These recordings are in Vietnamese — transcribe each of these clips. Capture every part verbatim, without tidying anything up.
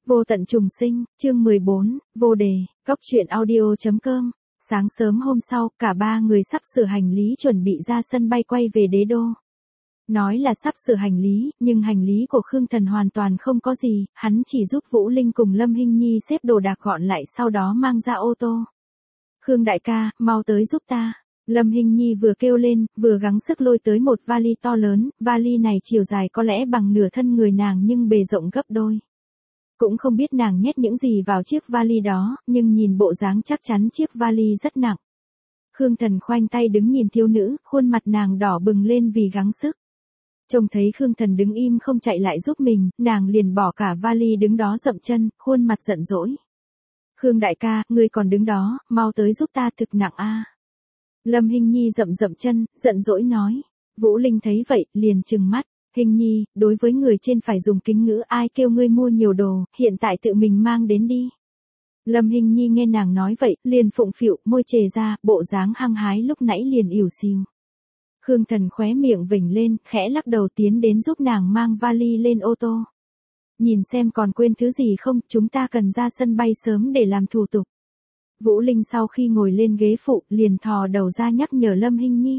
Vô tận trùng sinh, chương mười bốn, vô đề, góc truyện audio.com. Sáng sớm hôm sau, cả ba người sắp sửa hành lý chuẩn bị ra sân bay quay về đế đô. Nói là sắp sửa hành lý, nhưng hành lý của Khương Thần hoàn toàn không có gì, hắn chỉ giúp Vũ Linh cùng Lâm Hinh Nhi xếp đồ đạc gọn lại sau đó mang ra ô tô. Khương đại ca, mau tới giúp ta. Lâm Hinh Nhi vừa kêu lên, vừa gắng sức lôi tới một vali to lớn, vali này chiều dài có lẽ bằng nửa thân người nàng nhưng bề rộng gấp đôi. Cũng không biết nàng nhét những gì vào chiếc vali đó, nhưng nhìn bộ dáng chắc chắn chiếc vali rất nặng. Khương Thần khoanh tay đứng nhìn thiếu nữ, khuôn mặt nàng đỏ bừng lên vì gắng sức. Trông thấy Khương Thần đứng im không chạy lại giúp mình, nàng liền bỏ cả vali đứng đó dậm chân, khuôn mặt giận dỗi. Khương đại ca, ngươi còn đứng đó, mau tới giúp ta, thực nặng a. Lâm Hinh Nhi dậm dậm chân, giận dỗi nói. Vũ Linh thấy vậy, liền trừng mắt. Hinh Nhi, đối với người trên phải dùng kính ngữ, ai kêu ngươi mua nhiều đồ, hiện tại tự mình mang đến đi. Lâm Hinh Nhi nghe nàng nói vậy, liền phụng phịu, môi chề ra, bộ dáng hăng hái lúc nãy liền ỉu xìu. Khương Thần khóe miệng vểnh lên, khẽ lắc đầu tiến đến giúp nàng mang vali lên ô tô. Nhìn xem còn quên thứ gì không, chúng ta cần ra sân bay sớm để làm thủ tục. Vũ Linh sau khi ngồi lên ghế phụ, liền thò đầu ra nhắc nhở Lâm Hinh Nhi.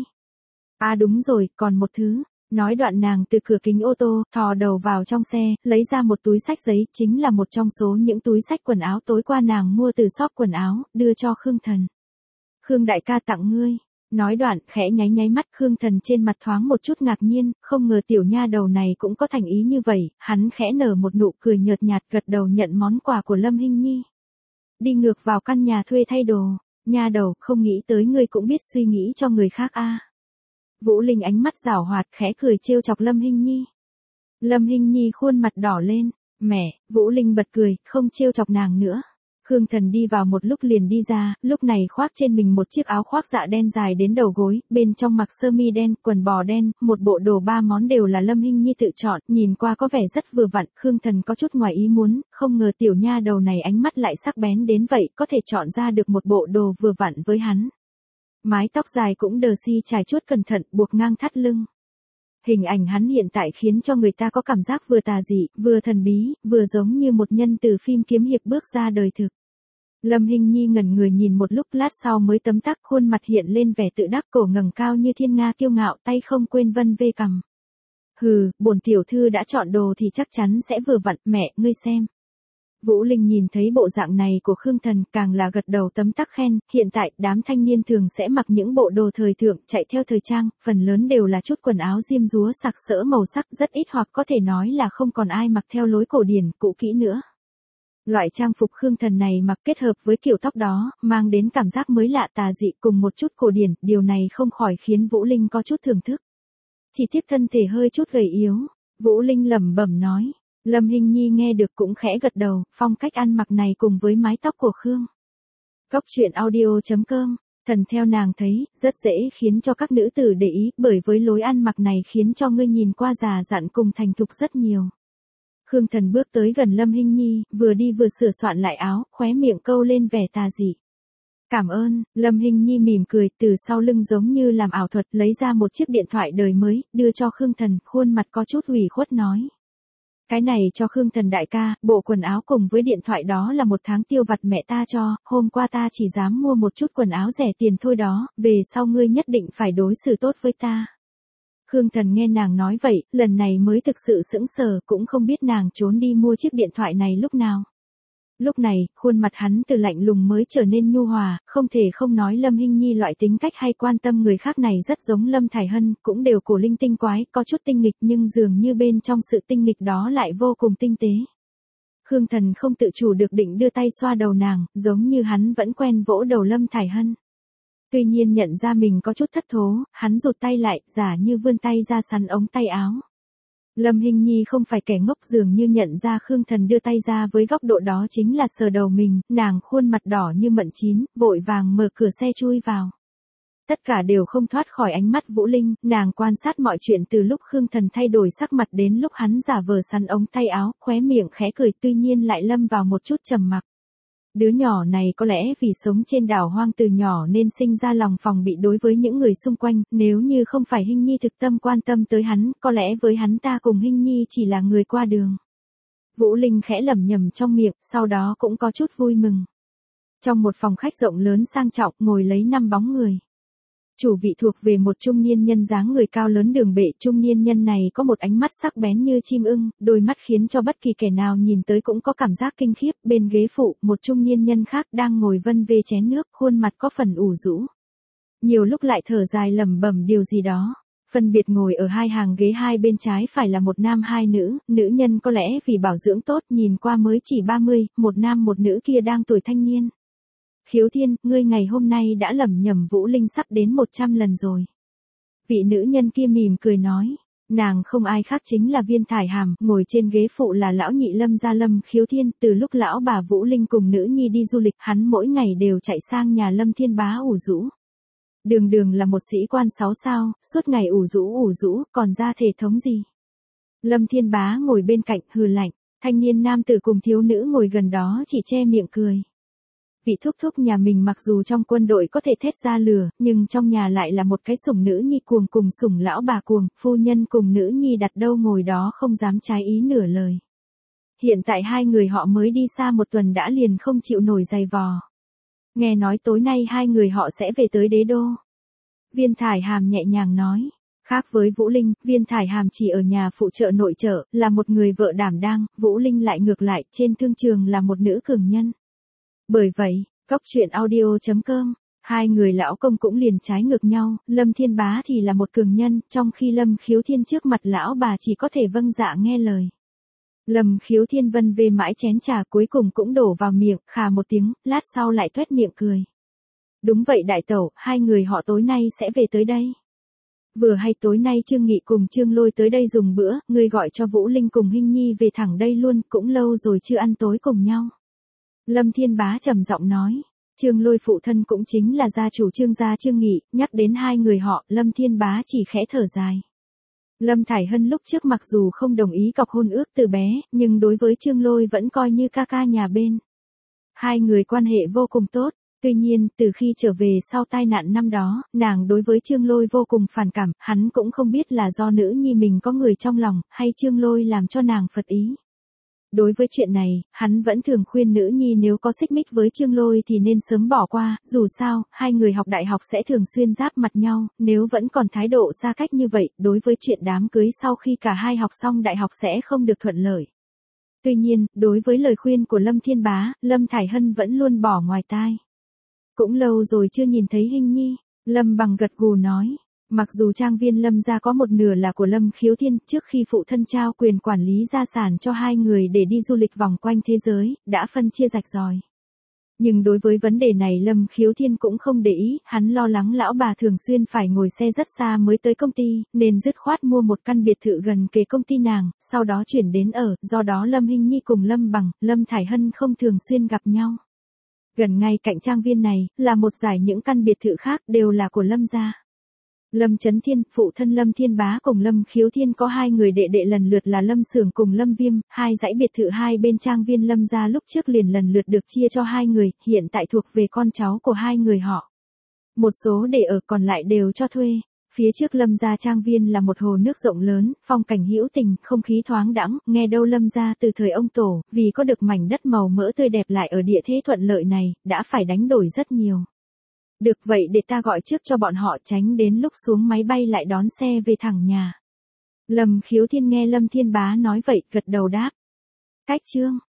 À đúng rồi, còn một thứ. Nói đoạn nàng từ cửa kính ô tô, thò đầu vào trong xe, lấy ra một túi sách giấy, chính là một trong số những túi sách quần áo tối qua nàng mua từ shop quần áo, đưa cho Khương Thần. Khương đại ca tặng ngươi. Nói đoạn, khẽ nháy nháy mắt, Khương Thần trên mặt thoáng một chút ngạc nhiên, không ngờ tiểu nha đầu này cũng có thành ý như vậy, hắn khẽ nở một nụ cười nhợt nhạt gật đầu nhận món quà của Lâm Hinh Nhi. Đi ngược vào căn nhà thuê thay đồ, nha đầu, không nghĩ tới ngươi cũng biết suy nghĩ cho người khác a. À. Vũ Linh ánh mắt giảo hoạt khẽ cười trêu chọc Lâm Hinh Nhi. Lâm Hinh Nhi khuôn mặt đỏ lên, mẹ, Vũ Linh bật cười, không trêu chọc nàng nữa. Khương Thần đi vào một lúc liền đi ra, lúc này khoác trên mình một chiếc áo khoác dạ đen dài đến đầu gối, bên trong mặc sơ mi đen, quần bò đen, một bộ đồ ba món đều là Lâm Hinh Nhi tự chọn, nhìn qua có vẻ rất vừa vặn, Khương Thần có chút ngoài ý muốn, không ngờ tiểu nha đầu này ánh mắt lại sắc bén đến vậy, có thể chọn ra được một bộ đồ vừa vặn với hắn. Mái tóc dài cũng đờ si trải chuốt cẩn thận, buộc ngang thắt lưng. Hình ảnh hắn hiện tại khiến cho người ta có cảm giác vừa tà dị, vừa thần bí, vừa giống như một nhân từ phim kiếm hiệp bước ra đời thực. Lâm Hinh Nhi ngẩn người nhìn một lúc, lát sau mới tấm tắc, khuôn mặt hiện lên vẻ tự đắc, cổ ngẩng cao như thiên nga kiêu ngạo, tay không quên vân vê cằm. Hừ, bổn tiểu thư đã chọn đồ thì chắc chắn sẽ vừa vặn, mẹ, ngươi xem. Vũ Linh nhìn thấy bộ dạng này của Khương Thần, càng là gật đầu tấm tắc khen, hiện tại, đám thanh niên thường sẽ mặc những bộ đồ thời thượng, chạy theo thời trang, phần lớn đều là chút quần áo diêm dúa sặc sỡ màu sắc, rất ít hoặc có thể nói là không còn ai mặc theo lối cổ điển, cũ kỹ nữa. Loại trang phục Khương Thần này mặc kết hợp với kiểu tóc đó, mang đến cảm giác mới lạ tà dị cùng một chút cổ điển, điều này không khỏi khiến Vũ Linh có chút thưởng thức. Chỉ tiếc thân thể hơi chút gầy yếu, Vũ Linh lẩm bẩm nói. Lâm Hinh Nhi nghe được cũng khẽ gật đầu, phong cách ăn mặc này cùng với mái tóc của Khương. Góc truyện audio.com, Thần theo nàng thấy, rất dễ khiến cho các nữ tử để ý, bởi với lối ăn mặc này khiến cho ngươi nhìn qua già dặn cùng thành thục rất nhiều. Khương Thần bước tới gần Lâm Hinh Nhi, vừa đi vừa sửa soạn lại áo, khóe miệng câu lên vẻ tà dị. Cảm ơn, Lâm Hinh Nhi mỉm cười, từ sau lưng giống như làm ảo thuật lấy ra một chiếc điện thoại đời mới, đưa cho Khương Thần, khuôn mặt có chút ủy khuất nói. Cái này cho Khương Thần đại ca, bộ quần áo cùng với điện thoại đó là một tháng tiêu vặt mẹ ta cho, hôm qua ta chỉ dám mua một chút quần áo rẻ tiền thôi đó, về sau ngươi nhất định phải đối xử tốt với ta. Khương Thần nghe nàng nói vậy, lần này mới thực sự sững sờ, cũng không biết nàng trốn đi mua chiếc điện thoại này lúc nào. Lúc này, khuôn mặt hắn từ lạnh lùng mới trở nên nhu hòa, không thể không nói Lâm Hinh Nhi loại tính cách hay quan tâm người khác này rất giống Lâm Thải Hân, cũng đều cổ linh tinh quái, có chút tinh nghịch nhưng dường như bên trong sự tinh nghịch đó lại vô cùng tinh tế. Khương Thần không tự chủ được định đưa tay xoa đầu nàng, giống như hắn vẫn quen vỗ đầu Lâm Thải Hân. Tuy nhiên nhận ra mình có chút thất thố, hắn rụt tay lại, giả như vươn tay ra sắn ống tay áo. Lâm Hinh Nhi không phải kẻ ngốc, dường như nhận ra Khương Thần đưa tay ra với góc độ đó chính là sờ đầu mình, nàng khuôn mặt đỏ như mận chín, vội vàng mở cửa xe chui vào. Tất cả đều không thoát khỏi ánh mắt Vũ Linh, nàng quan sát mọi chuyện từ lúc Khương Thần thay đổi sắc mặt đến lúc hắn giả vờ sắn ống tay áo, khóe miệng khẽ cười, tuy nhiên lại lâm vào một chút trầm mặc. Đứa nhỏ này có lẽ vì sống trên đảo hoang từ nhỏ nên sinh ra lòng phòng bị đối với những người xung quanh, nếu như không phải Hinh Nhi thực tâm quan tâm tới hắn, có lẽ với hắn ta cùng Hinh Nhi chỉ là người qua đường. Vũ Linh khẽ lẩm nhẩm trong miệng, sau đó cũng có chút vui mừng. Trong một phòng khách rộng lớn sang trọng ngồi lấy năm bóng người. Chủ vị thuộc về một trung niên nhân dáng người cao lớn đường bệ. Trung niên nhân này có một ánh mắt sắc bén như chim ưng, đôi mắt khiến cho bất kỳ kẻ nào nhìn tới cũng có cảm giác kinh khiếp. Bên ghế phụ, một trung niên nhân khác đang ngồi vân vê chén nước, khuôn mặt có phần ủ rũ. Nhiều lúc lại thở dài lẩm bẩm điều gì đó. Phân biệt ngồi ở hai hàng ghế hai bên trái phải là một nam hai nữ, nữ nhân có lẽ vì bảo dưỡng tốt nhìn qua mới chỉ ba mươi, một nam một nữ kia đang tuổi thanh niên. Khiếu Thiên, ngươi ngày hôm nay đã lẩm nhẩm Vũ Linh sắp đến một trăm lần rồi. Vị nữ nhân kia mỉm cười nói, nàng không ai khác chính là Viên Thải Hàm, ngồi trên ghế phụ là lão nhị Lâm gia Lâm Khiếu Thiên. Từ lúc lão bà Vũ Linh cùng nữ nhi đi du lịch, hắn mỗi ngày đều chạy sang nhà Lâm Thiên Bá ủ rũ. Đường đường là một sĩ quan sáu sao, suốt ngày ủ rũ ủ rũ, còn ra thể thống gì. Lâm Thiên Bá ngồi bên cạnh hừ lạnh, thanh niên nam tử cùng thiếu nữ ngồi gần đó chỉ che miệng cười. Vị thúc thúc nhà mình mặc dù trong quân đội có thể thét ra lửa, nhưng trong nhà lại là một cái sủng nữ nhi cuồng cùng sủng lão bà cuồng, phu nhân cùng nữ nhi đặt đâu ngồi đó không dám trái ý nửa lời. Hiện tại hai người họ mới đi xa một tuần đã liền không chịu nổi giày vò. Nghe nói tối nay hai người họ sẽ về tới đế đô. Viên Thải Hàm nhẹ nhàng nói. Khác với Vũ Linh, Viên Thải Hàm chỉ ở nhà phụ trợ nội trợ, là một người vợ đảm đang, Vũ Linh lại ngược lại, trên thương trường là một nữ cường nhân. Bởi vậy, Cóc truyện audio chấm com, hai người lão công cũng liền trái ngược nhau, Lâm Thiên Bá thì là một cường nhân, trong khi Lâm Khiếu Thiên trước mặt lão bà chỉ có thể vâng dạ nghe lời. Lâm Khiếu Thiên vân về mãi chén trà cuối cùng cũng đổ vào miệng, khà một tiếng, lát sau lại tuét miệng cười. Đúng vậy đại tẩu, hai người họ tối nay sẽ về tới đây. Vừa hay tối nay Trương Nghị cùng Trương Lôi tới đây dùng bữa, người gọi cho Vũ Linh cùng Hinh Nhi về thẳng đây luôn, cũng lâu rồi chưa ăn tối cùng nhau. Lâm Thiên Bá trầm giọng nói, Trương Lôi phụ thân cũng chính là gia chủ Trương gia Trương Nghị, nhắc đến hai người họ, Lâm Thiên Bá chỉ khẽ thở dài. Lâm Thải Hân lúc trước mặc dù không đồng ý cọc hôn ước từ bé, nhưng đối với Trương Lôi vẫn coi như ca ca nhà bên. Hai người quan hệ vô cùng tốt, tuy nhiên, từ khi trở về sau tai nạn năm đó, nàng đối với Trương Lôi vô cùng phản cảm, hắn cũng không biết là do nữ nhi mình có người trong lòng, hay Trương Lôi làm cho nàng phật ý. Đối với chuyện này, hắn vẫn thường khuyên nữ nhi nếu có xích mích với Trương Lôi thì nên sớm bỏ qua, dù sao, hai người học đại học sẽ thường xuyên giáp mặt nhau, nếu vẫn còn thái độ xa cách như vậy, đối với chuyện đám cưới sau khi cả hai học xong đại học sẽ không được thuận lợi. Tuy nhiên, đối với lời khuyên của Lâm Thiên Bá, Lâm Thải Hân vẫn luôn bỏ ngoài tai. Cũng lâu rồi chưa nhìn thấy Hinh Nhi, Lâm Bằng gật gù nói. Mặc dù trang viên Lâm gia có một nửa là của Lâm Khiếu Thiên, trước khi phụ thân trao quyền quản lý gia sản cho hai người để đi du lịch vòng quanh thế giới, đã phân chia rạch ròi. Nhưng đối với vấn đề này Lâm Khiếu Thiên cũng không để ý, hắn lo lắng lão bà thường xuyên phải ngồi xe rất xa mới tới công ty, nên dứt khoát mua một căn biệt thự gần kề công ty nàng, sau đó chuyển đến ở, do đó Lâm Hinh Nhi cùng Lâm Bằng, Lâm Thải Hân không thường xuyên gặp nhau. Gần ngay cạnh trang viên này, là một dải những căn biệt thự khác đều là của Lâm gia. Lâm Chấn Thiên, phụ thân Lâm Thiên Bá cùng Lâm Khiếu Thiên có hai người đệ đệ lần lượt là Lâm Xưởng cùng Lâm Viêm, hai dãy biệt thự hai bên trang viên Lâm gia lúc trước liền lần lượt được chia cho hai người, hiện tại thuộc về con cháu của hai người họ. Một số để ở còn lại đều cho thuê. Phía trước Lâm gia trang viên là một hồ nước rộng lớn, phong cảnh hữu tình, không khí thoáng đãng, nghe đâu Lâm gia từ thời ông tổ, vì có được mảnh đất màu mỡ tươi đẹp lại ở địa thế thuận lợi này, đã phải đánh đổi rất nhiều. Được vậy để ta gọi trước cho bọn họ tránh đến lúc xuống máy bay lại đón xe về thẳng nhà. Lâm Khiếu Thiên nghe Lâm Thiên Bá nói vậy, gật đầu đáp. Cách chương.